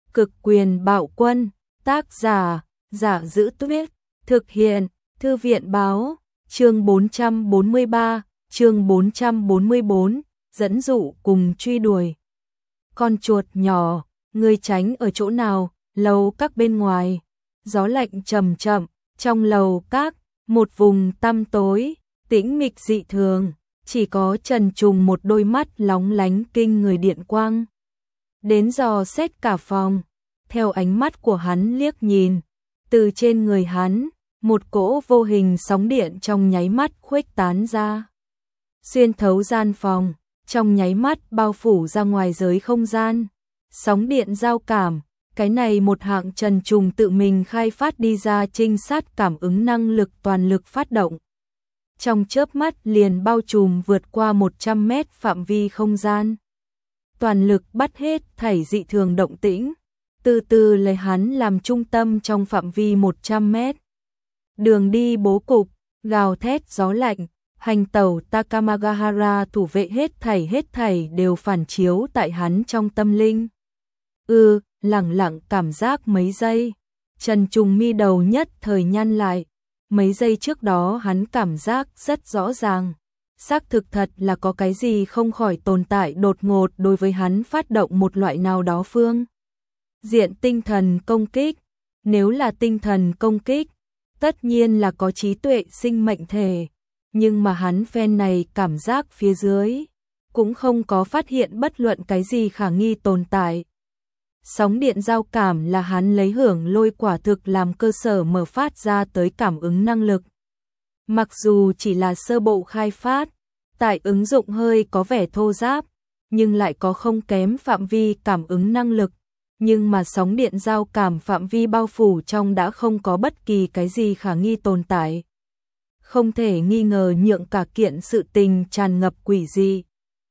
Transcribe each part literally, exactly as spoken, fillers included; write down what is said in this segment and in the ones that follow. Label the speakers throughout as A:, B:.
A: Cực quyền bạo quân, tác giả, Giả Giữ Tuyết, thực hiện, Thư viện báo, chương bốn trăm bốn mươi ba, chương bốn trăm bốn mươi bốn, dẫn dụ cùng truy đuổi. Con chuột nhỏ, ngươi tránh ở chỗ nào? Lầu các bên ngoài, gió lạnh chậm chậm, trong lầu các, một vùng tăm tối, tĩnh mịch dị thường, chỉ có Trần Trùng một đôi mắt lóng lánh kinh người điện quang. Đến dò xét cả phòng, theo ánh mắt của hắn liếc nhìn, từ trên người hắn, một cỗ vô hình sóng điện trong nháy mắt khuếch tán ra. Xuyên thấu gian phòng, trong nháy mắt bao phủ ra ngoài giới không gian. Sóng điện giao cảm, cái này một hạng Trần Trùng tự mình khai phát đi ra trinh sát cảm ứng năng lực toàn lực phát động. Trong chớp mắt liền bao trùm vượt qua một trăm mét phạm vi không gian. Toàn lực bắt hết thảy dị thường động tĩnh, từ từ lấy hắn làm trung tâm trong phạm vi một trăm mét. Đường đi bố cục, gào thét gió lạnh, hành tẩu Takamagahara thủ vệ hết thảy hết thảy đều phản chiếu tại hắn trong tâm linh. Ừ, lẳng lặng cảm giác mấy giây, Trần Trùng mi đầu nhất thời nhăn lại. Mấy giây trước đó hắn cảm giác rất rõ ràng, xác thực thật là có cái gì không khỏi tồn tại đột ngột đối với hắn phát động một loại nào đó phương diện tinh thần công kích. Nếu là tinh thần công kích, tất nhiên là có trí tuệ sinh mệnh thể, nhưng mà hắn phen này cảm giác phía dưới cũng không có phát hiện bất luận cái gì khả nghi tồn tại. Sóng điện giao cảm là hắn lấy hưởng lôi quả thực làm cơ sở mở phát ra tới cảm ứng năng lực. Mặc dù chỉ là sơ bộ khai phát, tại ứng dụng hơi có vẻ thô ráp, nhưng lại có không kém phạm vi cảm ứng năng lực. Nhưng mà sóng điện giao cảm phạm vi bao phủ trong đã không có bất kỳ cái gì khả nghi tồn tại. Không thể nghi ngờ nhượng cả kiện sự tình tràn ngập quỷ dị.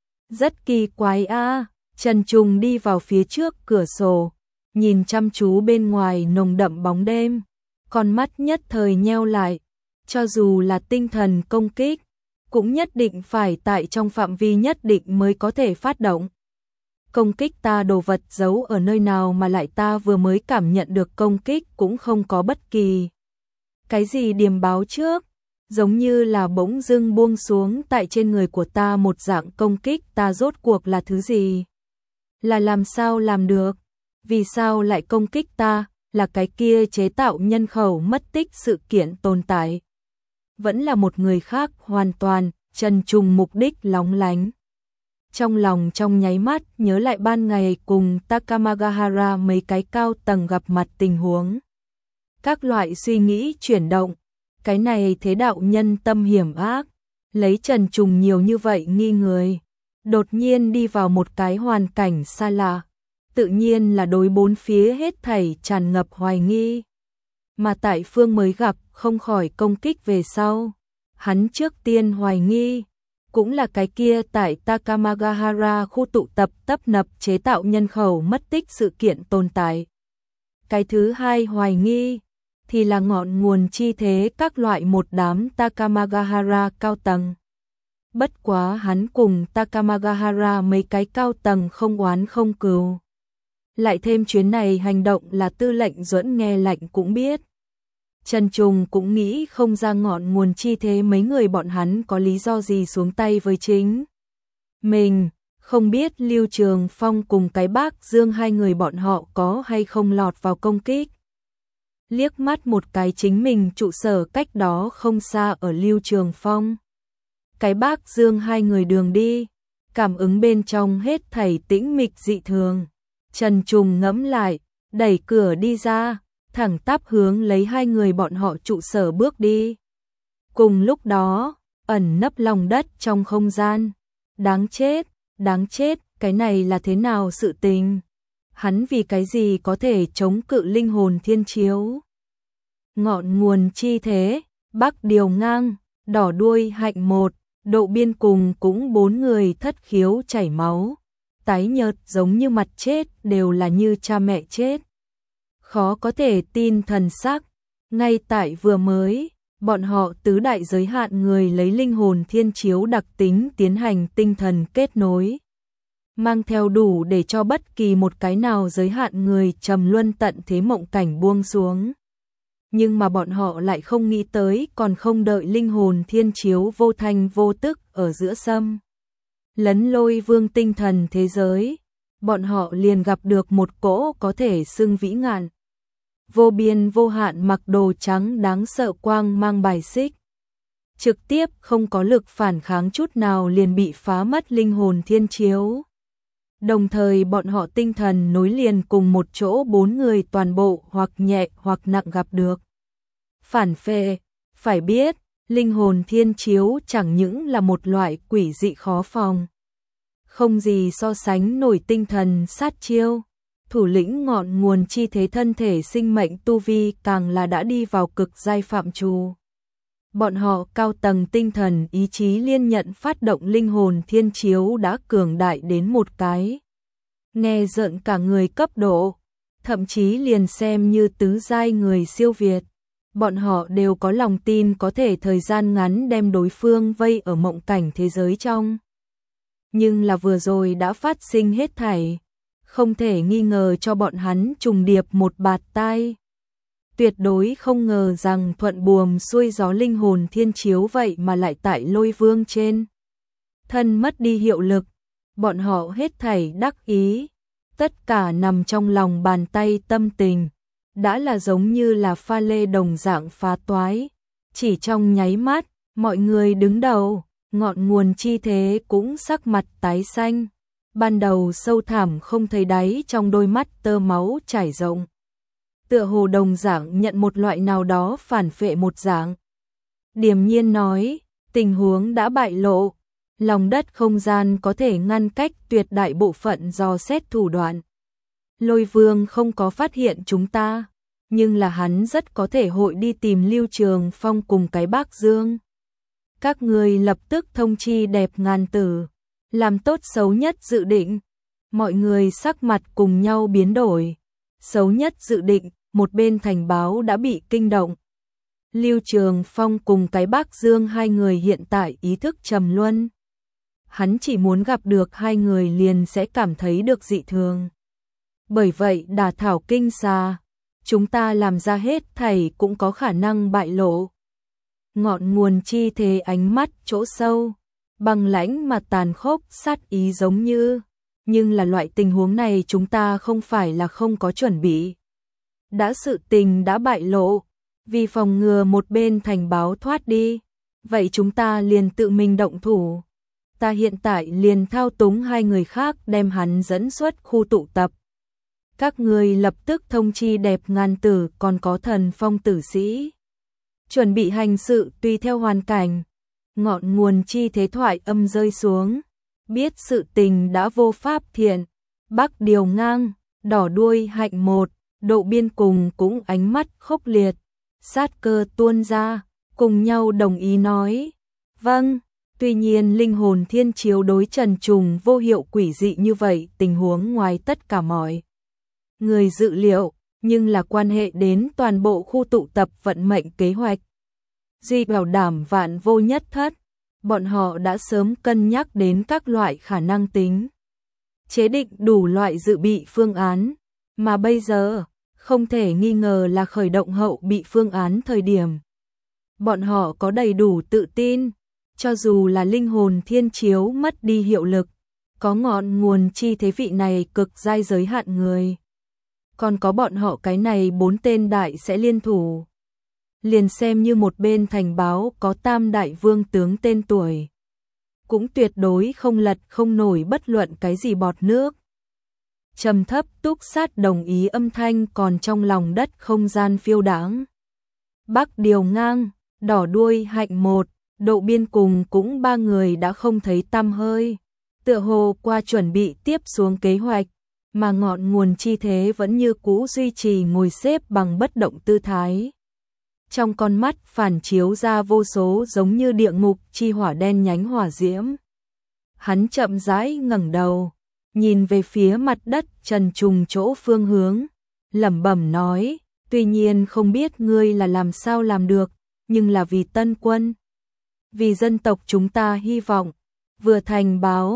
A: Rất kỳ quái a. À. Trần Trùng đi vào phía trước cửa sổ, nhìn chăm chú bên ngoài nồng đậm bóng đêm, con mắt nhất thời nheo lại, cho dù là tinh thần công kích, cũng nhất định phải tại trong phạm vi nhất định mới có thể phát động. Công kích ta đồ vật giấu ở nơi nào mà lại ta vừa mới cảm nhận được công kích cũng không có bất kỳ cái gì điềm báo trước, giống như là bỗng dưng buông xuống tại trên người của ta một dạng công kích, ta rốt cuộc là thứ gì? Là làm sao làm được? Vì sao lại công kích ta? Là cái kia chế tạo nhân khẩu mất tích sự kiện tồn tại? Vẫn là một người khác hoàn toàn. Trần Trùng mục đích lóng lánh. Trong lòng trong nháy mắt nhớ lại ban ngày cùng Takamagahara mấy cái cao tầng gặp mặt tình huống. Các loại suy nghĩ chuyển động. Cái này thế đạo nhân tâm hiểm ác, lấy Trần Trùng nhiều như vậy nghi người. Đột nhiên đi vào một cái hoàn cảnh xa lạ, tự nhiên là đối bốn phía hết thảy tràn ngập hoài nghi. Mà tại phương mới gặp không khỏi công kích về sau, hắn trước tiên hoài nghi, cũng là cái kia tại Takamagahara khu tụ tập tấp nập chế tạo nhân khẩu mất tích sự kiện tồn tại. Cái thứ hai hoài nghi, thì là ngọn nguồn chi thế các loại một đám Takamagahara cao tầng. Bất quá hắn cùng Takamagahara mấy cái cao tầng không oán không cừu. Lại thêm chuyến này hành động là Tư lệnh Duẫn nghe lạnh cũng biết. Trần Trùng cũng nghĩ không ra ngọn nguồn chi thế mấy người bọn hắn có lý do gì xuống tay với chính mình, không biết Lưu Trường Phong cùng cái bác Dương hai người bọn họ có hay không lọt vào công kích. Liếc mắt một cái chính mình trụ sở cách đó không xa ở Lưu Trường Phong. Cái bác Dương hai người đường đi, cảm ứng bên trong hết thảy tĩnh mịch dị thường. Trần Trùng ngẫm lại, đẩy cửa đi ra, thẳng tắp hướng lấy hai người bọn họ trụ sở bước đi. Cùng lúc đó, ẩn nấp lòng đất trong không gian. Đáng chết, đáng chết, cái này là thế nào sự tình? Hắn vì cái gì có thể chống cự linh hồn thiên chiếu? Ngọn nguồn chi thế, Bắc Điều Ngang, đỏ đuôi hạnh một, độ biên cùng cũng bốn người thất khiếu chảy máu, tái nhợt giống như mặt chết, đều là như cha mẹ chết. Khó có thể tin thần sắc, ngay tại vừa mới, bọn họ tứ đại giới hạn người lấy linh hồn thiên chiếu đặc tính tiến hành tinh thần kết nối. mang theo đủ để cho bất kỳ một cái nào giới hạn người trầm luân tận thế mộng cảnh buông xuống. Nhưng mà bọn họ lại không nghĩ tới, còn không đợi linh hồn thiên chiếu vô thanh vô tức ở giữa xâm lấn Lôi Vương tinh thần thế giới, bọn họ liền gặp được một cỗ có thể xưng vĩ ngạn, vô biên vô hạn mặc đồ trắng đáng sợ quang mang bài xích. Trực tiếp không có lực phản kháng chút nào liền bị phá mất linh hồn thiên chiếu. Đồng thời bọn họ tinh thần nối liền cùng một chỗ, bốn người toàn bộ hoặc nhẹ hoặc nặng gặp được phản phệ. Phải biết, linh hồn thiên chiếu chẳng những là một loại quỷ dị khó phòng, không gì so sánh nổi tinh thần sát chiêu. Thủ lĩnh ngọn nguồn chi thế thân thể sinh mệnh tu vi càng là đã đi vào cực giai phạm trù. Bọn họ cao tầng tinh thần ý chí liên nhận phát động linh hồn thiên chiếu đã cường đại đến một cái nghe rợn cả người cấp độ, thậm chí liền xem như tứ giai người siêu việt. Bọn họ đều có lòng tin có thể thời gian ngắn đem đối phương vây ở mộng cảnh thế giới trong. Nhưng là vừa rồi đã phát sinh hết thảy, không thể nghi ngờ cho bọn hắn trùng điệp một bạt tai. Tuyệt đối không ngờ rằng thuận buồm xuôi gió linh hồn thiên chiếu vậy mà lại tại Lôi Vương trên thân mất đi hiệu lực. Bọn họ hết thảy đắc ý, tất cả nằm trong lòng bàn tay tâm tình, đã là giống như là pha lê đồng dạng phá toái. Chỉ trong nháy mắt, mọi người đứng đầu, ngọn nguồn chi thế cũng sắc mặt tái xanh. Ban đầu sâu thẳm không thấy đáy trong đôi mắt tơ máu trải rộng, tựa hồ đồng dạng nhận một loại nào đó phản phệ một dạng. Điềm nhiên nói, tình huống đã bại lộ, lòng đất không gian có thể ngăn cách tuyệt đại bộ phận dò xét thủ đoạn. Lôi Vương không có phát hiện chúng ta, nhưng là hắn rất có thể hội đi tìm Lưu Trường Phong cùng cái Bác Dương. Các người lập tức thông chi Đẹp Ngàn Tử, làm tốt xấu nhất dự định. Mọi người sắc mặt cùng nhau biến đổi. Xấu nhất dự định, một bên thành báo đã bị kinh động. Lưu Trường Phong cùng cái Bác Dương hai người hiện tại ý thức trầm luân. Hắn chỉ muốn gặp được hai người liền sẽ cảm thấy được dị thường. Bởi vậy đả thảo kinh xà, chúng ta làm ra hết thảy cũng có khả năng bại lộ. Ngọn nguồn chi thế ánh mắt chỗ sâu, băng lãnh mà tàn khốc sát ý giống như, nhưng là loại tình huống này chúng ta không phải là không có chuẩn bị. Đã sự tình đã bại lộ, vì phòng ngừa một bên thành báo thoát đi, vậy chúng ta liền tự mình động thủ. Ta hiện tại liền thao túng hai người khác đem hắn dẫn xuất khu tụ tập. Các người lập tức thông chi Đẹp Ngàn Tử còn có Thần Phong tử sĩ, chuẩn bị hành sự tùy theo hoàn cảnh. Ngọn nguồn chi thế thoại âm rơi xuống, biết sự tình đã vô pháp thiện. Bắc Điều Ngang, đỏ đuôi hạnh một, Độ Biên cùng cũng ánh mắt khốc liệt, sát cơ tuôn ra, cùng nhau đồng ý nói, vâng. Tuy nhiên linh hồn thiên chiếu đối trần trùng vô hiệu quỷ dị như vậy, tình huống ngoài tất cả mọi người dự liệu, nhưng là quan hệ đến toàn bộ khu tụ tập vận mệnh kế hoạch. Duy bảo đảm vạn vô nhất thất, bọn họ đã sớm cân nhắc đến các loại khả năng tính, chế định đủ loại dự bị phương án, mà bây giờ, không thể nghi ngờ là khởi động hậu bị phương án thời điểm. Bọn họ có đầy đủ tự tin, cho dù là linh hồn thiên chiếu mất đi hiệu lực, có ngọn nguồn chi thế vị này cực giai giới hạn người. Còn có bọn họ cái này bốn tên đại sẽ liên thủ. Liền xem như một bên thành báo có tam đại vương tướng tên tuổi, cũng tuyệt đối không lật không nổi bất luận cái gì bọt nước. Trầm thấp túc sát đồng ý âm thanh còn trong lòng đất không gian phiêu đãng. Bắc Điều Ngang, đỏ đuôi hạnh một, Độ Biên cùng cũng ba người đã không thấy tăm hơi, tựa hồ qua chuẩn bị tiếp xuống kế hoạch, mà ngọn nguồn chi thế vẫn như cũ duy trì ngồi xếp bằng bất động tư thái. Trong con mắt phản chiếu ra vô số giống như địa ngục chi hỏa đen nhánh hỏa diễm. Hắn chậm rãi ngẩng đầu, nhìn về phía mặt đất trần trùng chỗ phương hướng, lẩm bẩm nói, tuy nhiên không biết ngươi là làm sao làm được, nhưng là vì Tân Quân, vì dân tộc chúng ta hy vọng, vừa thành báo,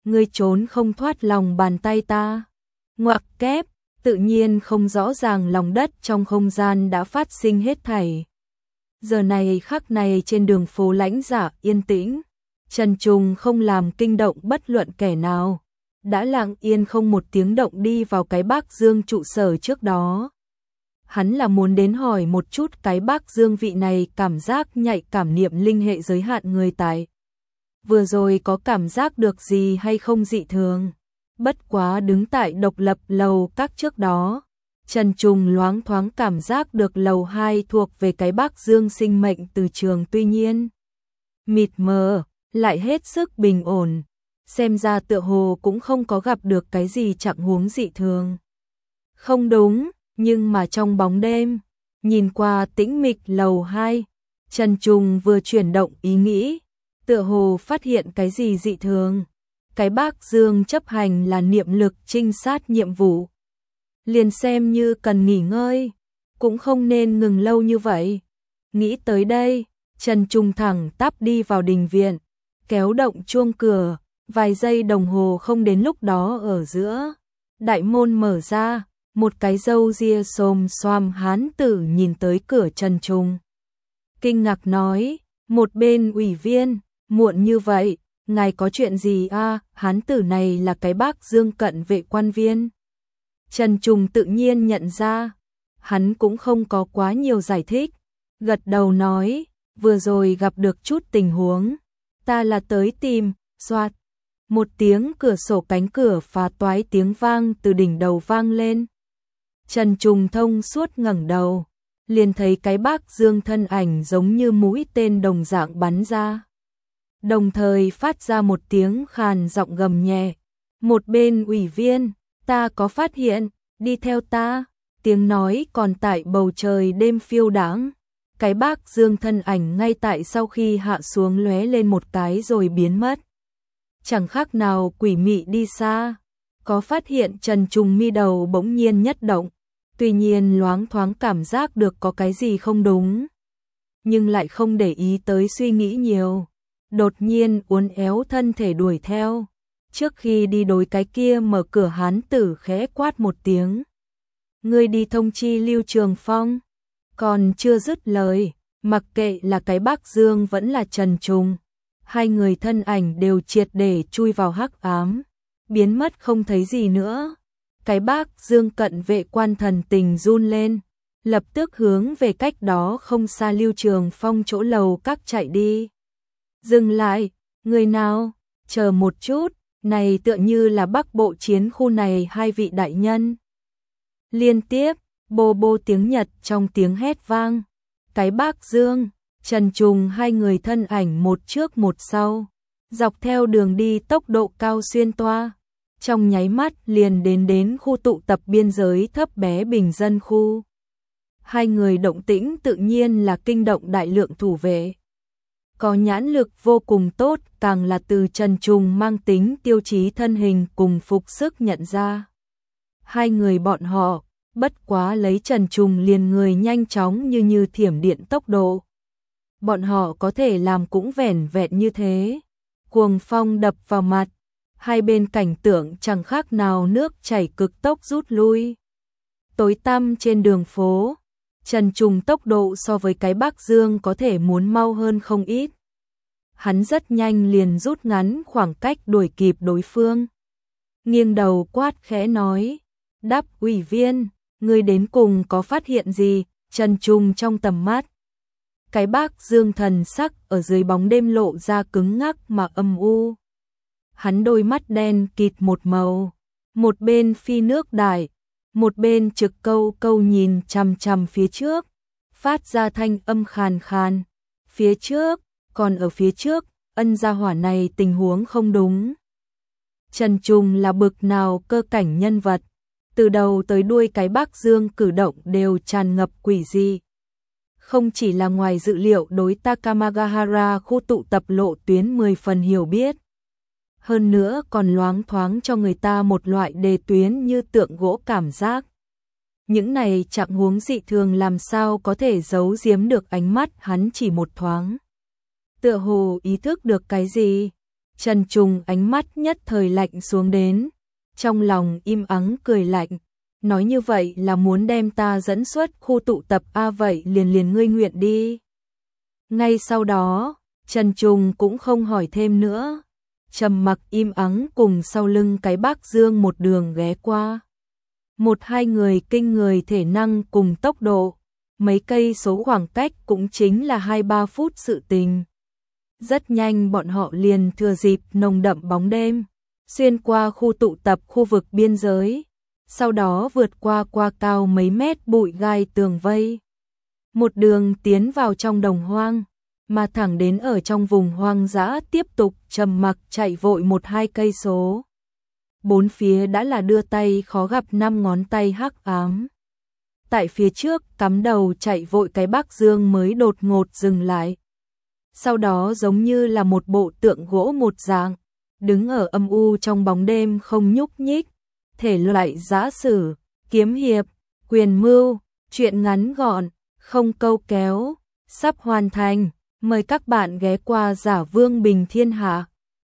A: ngươi trốn không thoát lòng bàn tay ta. Ngoặc kép, tự nhiên không rõ ràng lòng đất trong không gian đã phát sinh hết thảy. Giờ này khắc này trên đường phố Lãnh Giả yên tĩnh, Trần Trùng không làm kinh động bất luận kẻ nào, đã lặng yên không một tiếng động đi vào cái Bác Dương trụ sở trước đó. Hắn là muốn đến hỏi một chút cái Bác Dương vị này cảm giác nhạy cảm niệm linh hệ giới hạn người tại. Vừa rồi có cảm giác được gì hay không dị thường. Bất quá đứng tại độc lập lầu các trước đó, Trần Trùng loáng thoáng cảm giác được lầu hai thuộc về cái Bác Dương sinh mệnh từ trường, tuy nhiên mịt mờ, lại hết sức bình ổn, xem ra tựa hồ cũng không có gặp được cái gì trạng huống dị thường. Không đúng, nhưng mà trong bóng đêm, nhìn qua tĩnh mịch lầu hai, Trần Trùng vừa chuyển động ý nghĩ, tựa hồ phát hiện cái gì dị thường. Cái Bác Dương chấp hành là niệm lực trinh sát nhiệm vụ. Liền xem như cần nghỉ ngơi, cũng không nên ngừng lâu như vậy. Nghĩ tới đây, Trần Trùng thẳng tắp đi vào đình viện, kéo động chuông cửa, vài giây đồng hồ không đến lúc đó ở giữa. Đại môn mở ra, một cái râu ria xồm xoàm hán tử nhìn tới cửa Trần Trùng. Kinh ngạc nói, một bên ủy viên, muộn như vậy, ngài có chuyện gì a? À, hán tử này là cái Bác Dương cận vệ quan viên. Trần Trùng tự nhiên nhận ra, hắn cũng không có quá nhiều giải thích, gật đầu nói, vừa rồi gặp được chút tình huống, ta là tới tìm, xoạt. Một tiếng cửa sổ cánh cửa phá toái tiếng vang từ đỉnh đầu vang lên. Trần Trùng thông suốt ngẩng đầu, liền thấy cái Bác Dương thân ảnh giống như mũi tên đồng dạng bắn ra. Đồng thời phát ra một tiếng khàn giọng gầm nhẹ. Một bên ủy viên, ta có phát hiện, đi theo ta. Tiếng nói còn tại bầu trời đêm phiêu đãng. Cái Bác Dương thân ảnh ngay tại sau khi hạ xuống lóe lên một cái rồi biến mất. Chẳng khác nào quỷ mị đi xa. Có phát hiện Trần Trùng mi đầu bỗng nhiên nhất động. Tuy nhiên loáng thoáng cảm giác được có cái gì không đúng. Nhưng lại không để ý tới suy nghĩ nhiều. Đột nhiên uốn éo thân thể đuổi theo. Trước khi đi đối cái kia mở cửa hán tử khẽ quát một tiếng. Ngươi đi thông chi Lưu Trường Phong. Còn chưa dứt lời, mặc kệ là cái Bác Dương vẫn là Trần Trùng. Hai người thân ảnh đều triệt để chui vào hắc ám. Biến mất không thấy gì nữa. Cái Bác Dương cận vệ quan thần tình run lên. Lập tức hướng về cách đó không xa Lưu Trường Phong chỗ lầu các chạy đi. Dừng lại, người nào, chờ một chút, này tựa như là Bắc Bộ chiến khu này hai vị đại nhân. Liên tiếp, bô bô tiếng Nhật trong tiếng hét vang. Cái Bác Dương, Trần Trùng hai người thân ảnh một trước một sau, dọc theo đường đi tốc độ cao xuyên toa. Trong nháy mắt liền đến đến khu tụ tập biên giới thấp bé bình dân khu. Hai người động tĩnh tự nhiên là kinh động đại lượng thủ vệ. Có nhãn lực vô cùng tốt, càng là từ Trần Trùng mang tính tiêu chí thân hình cùng phục sức nhận ra. Hai người bọn họ, bất quá lấy Trần Trùng liền người nhanh chóng như như thiểm điện tốc độ. Bọn họ có thể làm cũng vẻn vẹn như thế. Cuồng phong đập vào mặt, hai bên cảnh tượng chẳng khác nào nước chảy cực tốc rút lui. Tối tăm trên đường phố, Trần Trùng tốc độ so với cái Bác Dương có thể muốn mau hơn không ít. Hắn rất nhanh liền rút ngắn khoảng cách đuổi kịp đối phương. Nghiêng đầu quát khẽ nói, đáp ủy viên, ngươi đến cùng có phát hiện gì? Trần Trùng trong tầm mắt. Cái Bác Dương thần sắc ở dưới bóng đêm lộ ra cứng ngắc mà âm u. Hắn đôi mắt đen kịt một màu, một bên phi nước đại, một bên trực câu câu nhìn chằm chằm phía trước, phát ra thanh âm khàn khàn. Phía trước, còn ở phía trước, ân gia hỏa này tình huống không đúng. Trần Trùng là bực nào cơ cảnh nhân vật, từ đầu tới đuôi cái Bác Dương cử động đều tràn ngập quỷ dị. Không chỉ là ngoài dự liệu đối Takamagahara khu tụ tập lộ tuyến mười phần hiểu biết, hơn nữa còn loáng thoáng cho người ta một loại đề tuyến như tượng gỗ cảm giác. Những này trạng huống dị thường làm sao có thể giấu giếm được ánh mắt hắn chỉ một thoáng. Tựa hồ ý thức được cái gì, Trần Trùng ánh mắt nhất thời lạnh xuống đến, trong lòng im ắng cười lạnh, nói như vậy là muốn đem ta dẫn xuất khu tụ tập a vậy liền liền ngươi nguyện đi. Ngay sau đó, Trần Trùng cũng không hỏi thêm nữa, trầm mặc im ắng cùng sau lưng cái bác Dương một đường ghé qua. Một hai người kinh người thể năng cùng tốc độ, mấy cây số khoảng cách cũng chính là hai ba phút sự tình. Rất nhanh bọn họ liền thừa dịp nồng đậm bóng đêm, xuyên qua khu tụ tập khu vực biên giới, sau đó vượt qua qua cao mấy mét bụi gai tường vây. Một đường tiến vào trong đồng hoang, mà thẳng đến ở trong vùng hoang dã tiếp tục trầm mặc chạy vội một hai cây số. Bốn phía đã là đưa tay khó gặp năm ngón tay hắc ám. Tại phía trước cắm đầu chạy vội cái bác Dương mới đột ngột dừng lại. Sau đó giống như là một bộ tượng gỗ một dạng, đứng ở âm u trong bóng đêm không nhúc nhích, thể loại giã sử, kiếm hiệp, quyền mưu, truyện ngắn gọn, không câu kéo, sắp hoàn thành, mời các bạn ghé qua Giả Vương Bình Thiên Hạ.